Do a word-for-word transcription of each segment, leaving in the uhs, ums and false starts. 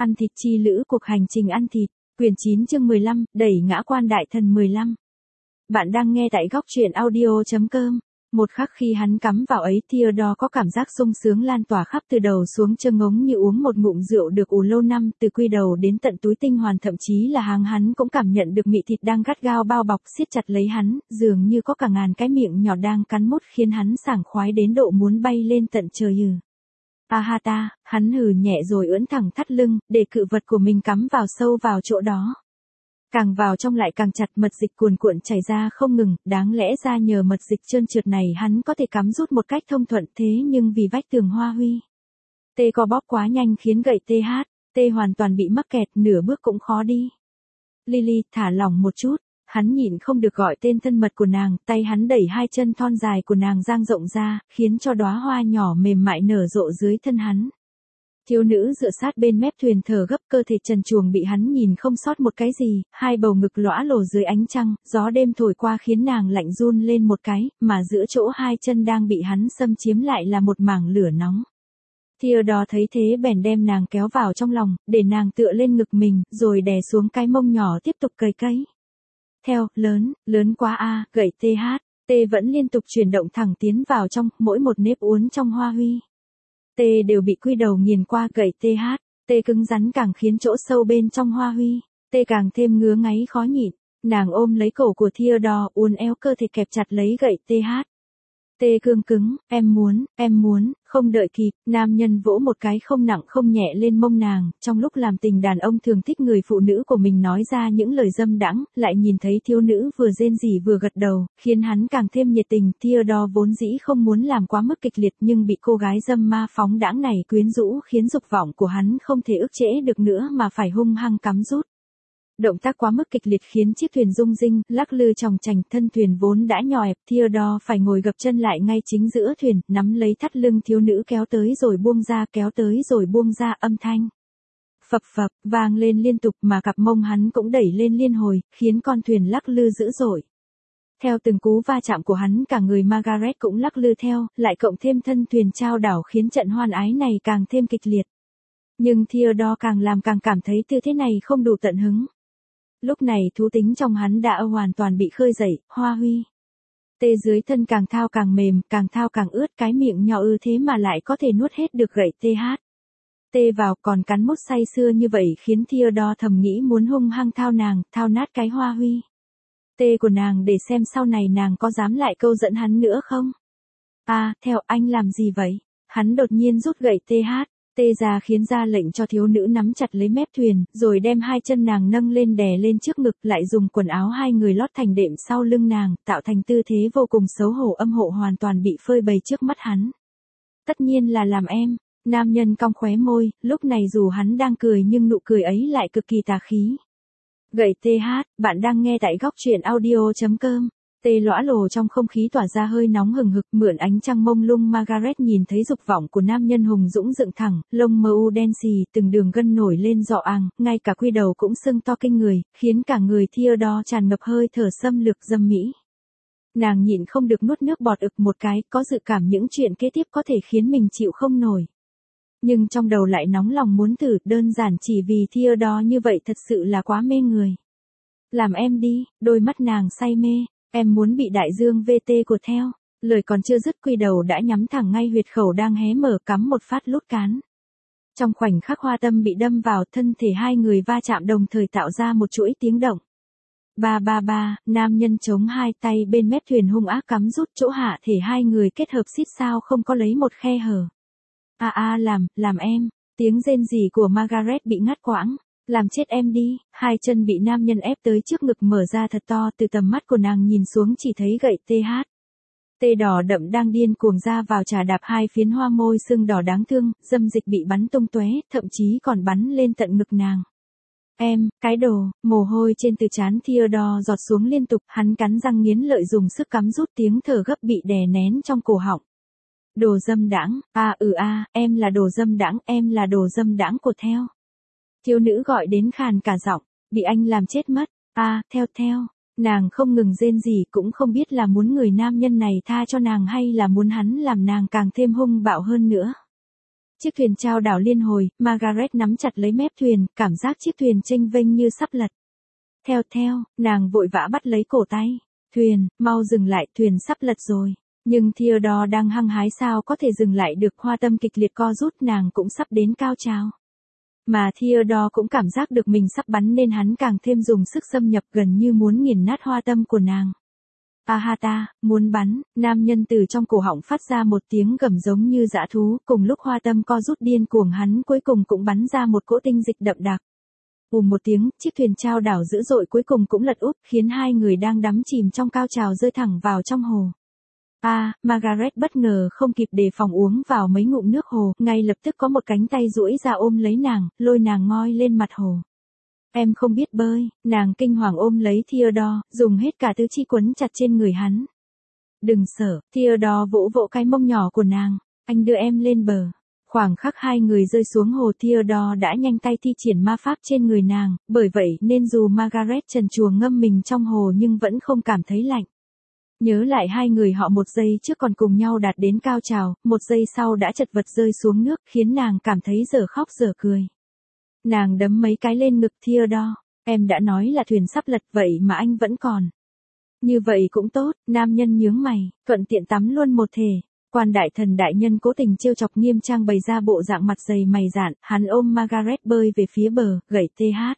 Ăn thịt chi lữ cuộc hành trình ăn thịt, quyển chín chương mười lăm, đẩy ngã quan đại thần mười lăm. Bạn đang nghe tại góc truyện audio.com. Một khắc khi hắn cắm vào ấy, Theodore có cảm giác sung sướng lan tỏa khắp từ đầu xuống chân ngống như uống một ngụm rượu được ủ lâu năm, từ quy đầu đến tận túi tinh hoàn, thậm chí là háng hắn cũng cảm nhận được mị thịt đang gắt gao bao bọc siết chặt lấy hắn, dường như có cả ngàn cái miệng nhỏ đang cắn mút khiến hắn sảng khoái đến độ muốn bay lên tận trời hừ. Ahata, hắn hừ nhẹ rồi ưỡn thẳng thắt lưng, để cự vật của mình cắm vào sâu vào chỗ đó. Càng vào trong lại càng chặt, mật dịch cuồn cuộn chảy ra không ngừng, đáng lẽ ra nhờ mật dịch trơn trượt này hắn có thể cắm rút một cách thông thuận, thế nhưng vì vách tường hoa huy. Tê co bóp quá nhanh khiến gậy tê hát, tê hoàn toàn bị mắc kẹt, nửa bước cũng khó đi. Lily, thả lỏng một chút, hắn nhịn không được gọi tên thân mật của nàng, tay hắn đẩy hai chân thon dài của nàng dang rộng ra, khiến cho đóa hoa nhỏ mềm mại nở rộ dưới thân hắn. Thiếu nữ dựa sát bên mép thuyền thở gấp, cơ thể trần truồng bị hắn nhìn không sót một cái gì, hai bầu ngực lõa lồ dưới ánh trăng, gió đêm thổi qua khiến nàng lạnh run lên một cái, mà giữa chỗ hai chân đang bị hắn xâm chiếm lại là một mảng lửa nóng. Theodore thấy thế bèn đem nàng kéo vào trong lòng, để nàng tựa lên ngực mình, rồi đè xuống cái mông nhỏ tiếp tục cầy cấy. Theo, lớn, lớn quá a, gậy tê hát, tê vẫn liên tục chuyển động thẳng tiến vào trong, mỗi một nếp uốn trong hoa huy. Tê đều bị quy đầu nghiền qua, gậy tê hát, tê cứng rắn càng khiến chỗ sâu bên trong hoa huy, tê càng thêm ngứa ngáy khó nhịn. Nàng ôm lấy cổ của Theodore, uốn éo cơ thể kẹp chặt lấy gậy tê hát. Tê cương cứng, em muốn, em muốn, không đợi kịp, nam nhân vỗ một cái không nặng không nhẹ lên mông nàng, trong lúc làm tình đàn ông thường thích người phụ nữ của mình nói ra những lời dâm đãng, lại nhìn thấy thiếu nữ vừa rên rỉ vừa gật đầu, khiến hắn càng thêm nhiệt tình. Theodore vốn dĩ không muốn làm quá mức kịch liệt, nhưng bị cô gái dâm ma phóng đãng này quyến rũ khiến dục vọng của hắn không thể ức chế được nữa mà phải hung hăng cắm rút. Động tác quá mức kịch liệt khiến chiếc thuyền rung rinh, lắc lư chòng chành, thân thuyền vốn đã nhỏ hẹp, Theodore phải ngồi gập chân lại ngay chính giữa thuyền, nắm lấy thắt lưng thiếu nữ kéo tới rồi buông ra, kéo tới rồi buông ra, âm thanh phập phập vang lên liên tục, mà cặp mông hắn cũng đẩy lên liên hồi, khiến con thuyền lắc lư dữ dội. Theo từng cú va chạm của hắn, cả người Margaret cũng lắc lư theo, lại cộng thêm thân thuyền chao đảo khiến trận hoan ái này càng thêm kịch liệt. Nhưng Theodore càng làm càng cảm thấy tư thế này không đủ tận hứng. Lúc này thú tính trong hắn đã hoàn toàn bị khơi dậy, hoa huy. Tê dưới thân càng thao càng mềm, càng thao càng ướt, cái miệng nhỏ ư thế mà lại có thể nuốt hết được gậy tê hát. Tê vào còn cắn mút say sưa như vậy khiến Theodore thầm nghĩ muốn hung hăng thao nàng, thao nát cái hoa huy. Tê của nàng để xem sau này nàng có dám lại câu dẫn hắn nữa không. À, theo anh làm gì vậy? Hắn đột nhiên rút gậy tê hát. Tê ra khiến ra lệnh cho thiếu nữ nắm chặt lấy mép thuyền, rồi đem hai chân nàng nâng lên đè lên trước ngực, lại dùng quần áo hai người lót thành đệm sau lưng nàng, tạo thành tư thế vô cùng xấu hổ âm hộ hoàn toàn bị phơi bày trước mắt hắn. Tất nhiên là làm em, nam nhân cong khóe môi, lúc này dù hắn đang cười nhưng nụ cười ấy lại cực kỳ tà khí. Gậy tê hát, bạn đang nghe tại góc truyện audio.com. Tê lõa lồ trong không khí tỏa ra hơi nóng hừng hực, mượn ánh trăng mông lung Margaret nhìn thấy dục vọng của nam nhân hùng dũng dựng thẳng, lông mờ u đen xì, từng đường gân nổi lên rõ àng, ngay cả quy đầu cũng sưng to kinh người, khiến cả người Theodore tràn ngập hơi thở xâm lược dâm mỹ. Nàng nhịn không được nuốt nước bọt ực một cái, có dự cảm những chuyện kế tiếp có thể khiến mình chịu không nổi. Nhưng trong đầu lại nóng lòng muốn thử, đơn giản chỉ vì Theodore như vậy thật sự là quá mê người. Làm em đi, đôi mắt nàng say mê. Em muốn bị đại dương vê tê của theo. Lời còn chưa dứt, quy đầu đã nhắm thẳng ngay huyệt khẩu đang hé mở, cắm một phát lút cán. Trong khoảnh khắc hoa tâm bị đâm vào, thân thể hai người va chạm đồng thời tạo ra một chuỗi tiếng động. Ba ba ba, nam nhân chống hai tay bên mép thuyền hung ác cắm rút, chỗ hạ thể hai người kết hợp xít sao không có lấy một khe hở. A a làm, làm em, tiếng rên rỉ của Margaret bị ngắt quãng. Làm chết em đi, hai chân bị nam nhân ép tới trước ngực mở ra thật to, từ tầm mắt của nàng nhìn xuống chỉ thấy gậy tê hát. Tê đỏ đậm đang điên cuồng ra vào trà đạp hai phiến hoa môi sưng đỏ đáng thương, dâm dịch bị bắn tung tóe, thậm chí còn bắn lên tận ngực nàng. Em, cái đồ, mồ hôi trên từ trán Theodore giọt xuống liên tục, hắn cắn răng nghiến lợi dùng sức cắm rút, tiếng thở gấp bị đè nén trong cổ họng. Đồ dâm đãng, a ừ a, em là đồ dâm đãng, em là đồ dâm đãng của theo. Thiếu nữ gọi đến khàn cả giọng, bị anh làm chết mất, a à, theo theo, nàng không ngừng rên rỉ, cũng không biết là muốn người nam nhân này tha cho nàng hay là muốn hắn làm nàng càng thêm hung bạo hơn nữa. Chiếc thuyền chao đảo liên hồi, Margaret nắm chặt lấy mép thuyền, cảm giác chiếc thuyền chênh vênh như sắp lật. Theo theo, nàng vội vã bắt lấy cổ tay. Thuyền, mau dừng lại, thuyền sắp lật rồi. Nhưng Theodore đang hăng hái sao có thể dừng lại được, Hoa Tâm kịch liệt co rút, nàng cũng sắp đến cao trào. Mà Theodore cũng cảm giác được mình sắp bắn nên hắn càng thêm dùng sức xâm nhập, gần như muốn nghiền nát Hoa Tâm của nàng. Ahata, muốn bắn, nam nhân từ trong cổ họng phát ra một tiếng gầm giống như dã thú, cùng lúc Hoa Tâm co rút điên cuồng, hắn cuối cùng cũng bắn ra một cỗ tinh dịch đậm đặc. Ùm một tiếng, chiếc thuyền chao đảo dữ dội cuối cùng cũng lật úp, khiến hai người đang đắm chìm trong cao trào rơi thẳng vào trong hồ. A, à, Margaret bất ngờ không kịp đề phòng uống vào mấy ngụm nước hồ, ngay lập tức có một cánh tay duỗi ra ôm lấy nàng, lôi nàng ngoi lên mặt hồ. Em không biết bơi, nàng kinh hoàng ôm lấy Theodore, dùng hết cả tứ chi quấn chặt trên người hắn. Đừng sợ, Theodore vỗ vỗ cái mông nhỏ của nàng, anh đưa em lên bờ. Khoảng khắc hai người rơi xuống hồ, Theodore đã nhanh tay thi triển ma pháp trên người nàng, bởi vậy nên dù Margaret trần truồng ngâm mình trong hồ nhưng vẫn không cảm thấy lạnh. Nhớ lại hai người họ một giây trước còn cùng nhau đạt đến cao trào, một giây sau đã chật vật rơi xuống nước, khiến nàng cảm thấy dở khóc dở cười. Nàng đấm mấy cái lên ngực Theodore, em đã nói là thuyền sắp lật vậy mà anh vẫn còn. Như vậy cũng tốt, nam nhân nhướng mày, thuận tiện tắm luôn một thể. Quan đại thần đại nhân cố tình trêu chọc nghiêm trang bày ra bộ dạng mặt dày mày dạn, hắn ôm Margaret bơi về phía bờ, gẩy tê hát.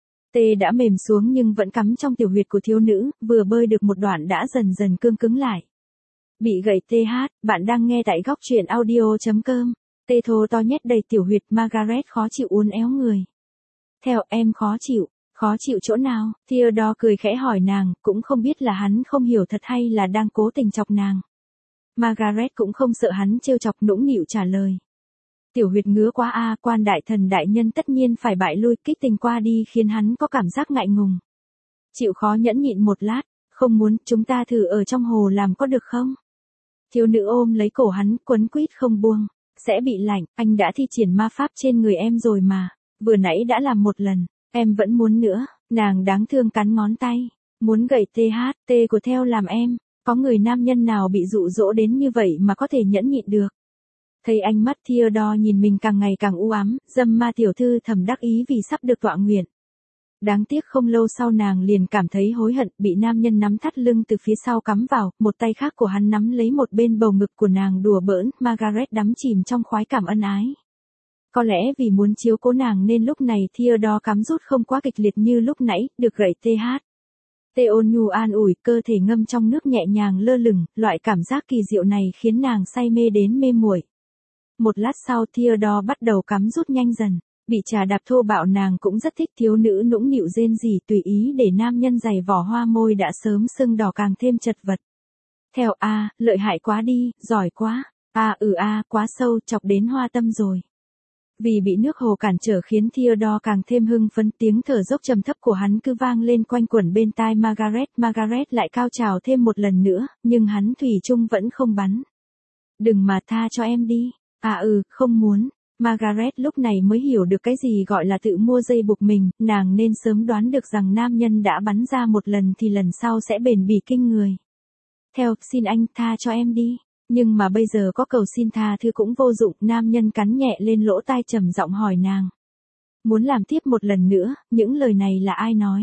Tê đã mềm xuống nhưng vẫn cắm trong tiểu huyệt của thiếu nữ, vừa bơi được một đoạn đã dần dần cương cứng lại. Bị gẩy tê hát, bạn đang nghe tại góc truyện audio chấm com. Tê thô to nhét đầy tiểu huyệt, Margaret khó chịu uốn éo người. Theo em khó chịu, khó chịu chỗ nào? Theodore cười khẽ hỏi nàng, cũng không biết là hắn không hiểu thật hay là đang cố tình chọc nàng. Margaret cũng không sợ hắn trêu chọc, nũng nịu trả lời. Tiểu huyệt ngứa quá a, à, quan đại thần đại nhân tất nhiên phải bại lui, kích tình qua đi khiến hắn có cảm giác ngại ngùng. Chịu khó nhẫn nhịn một lát, không muốn, chúng ta thử ở trong hồ làm có được không? Thiếu nữ ôm lấy cổ hắn, quấn quýt không buông. Sẽ bị lạnh, anh đã thi triển ma pháp trên người em rồi mà, vừa nãy đã làm một lần, em vẫn muốn nữa, nàng đáng thương cắn ngón tay, muốn gẩy tê hát, tê của theo làm em, có người nam nhân nào bị dụ dỗ đến như vậy mà có thể nhẫn nhịn được. Thấy ánh mắt Theodore nhìn mình càng ngày càng u ám, dâm ma tiểu thư thầm đắc ý vì sắp được tọa nguyện. Đáng tiếc không lâu sau nàng liền cảm thấy hối hận, bị nam nhân nắm thắt lưng từ phía sau cắm vào, một tay khác của hắn nắm lấy một bên bầu ngực của nàng đùa bỡn, Margaret đắm chìm trong khoái cảm ân ái. Có lẽ vì muốn chiếu cố nàng nên lúc này Theodore cắm rút không quá kịch liệt như lúc nãy, được gẩy tê hát. Tê ôn nhu an ủi, cơ thể ngâm trong nước nhẹ nhàng lơ lửng, loại cảm giác kỳ diệu này khiến nàng say mê đến mê muội. Một lát sau Theodore bắt đầu cắm rút nhanh dần. Bị trà đạp thô bạo nàng cũng rất thích, thiếu nữ nũng nịu rên rỉ tùy ý để nam nhân giày vỏ, hoa môi đã sớm sưng đỏ càng thêm chật vật. Theo a, à, lợi hại quá đi, giỏi quá, a à, ừ a, à, quá sâu, chọc đến Hoa Tâm rồi. Vì bị nước hồ cản trở khiến Theodore càng thêm hưng phấn, tiếng thở dốc trầm thấp của hắn cứ vang lên quanh quẩn bên tai Margaret, Margaret lại cao trào thêm một lần nữa, nhưng hắn thủy chung vẫn không bắn. Đừng mà, tha cho em đi, à ừ, không muốn. Margaret lúc này mới hiểu được cái gì gọi là tự mua dây buộc mình, nàng nên sớm đoán được rằng nam nhân đã bắn ra một lần thì lần sau sẽ bền bỉ kinh người. Theo, xin anh tha cho em đi, nhưng mà bây giờ có cầu xin tha thứ cũng vô dụng, nam nhân cắn nhẹ lên lỗ tai trầm giọng hỏi nàng. Muốn làm tiếp một lần nữa, những lời này là ai nói?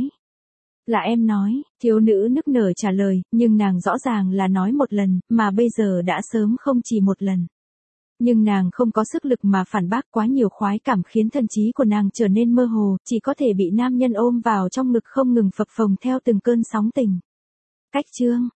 Là em nói, thiếu nữ nức nở trả lời, nhưng nàng rõ ràng là nói một lần, mà bây giờ đã sớm không chỉ một lần. Nhưng nàng không có sức lực mà phản bác, quá nhiều khoái cảm khiến thần trí của nàng trở nên mơ hồ, chỉ có thể bị nam nhân ôm vào trong ngực không ngừng phập phồng theo từng cơn sóng tình. Cách chương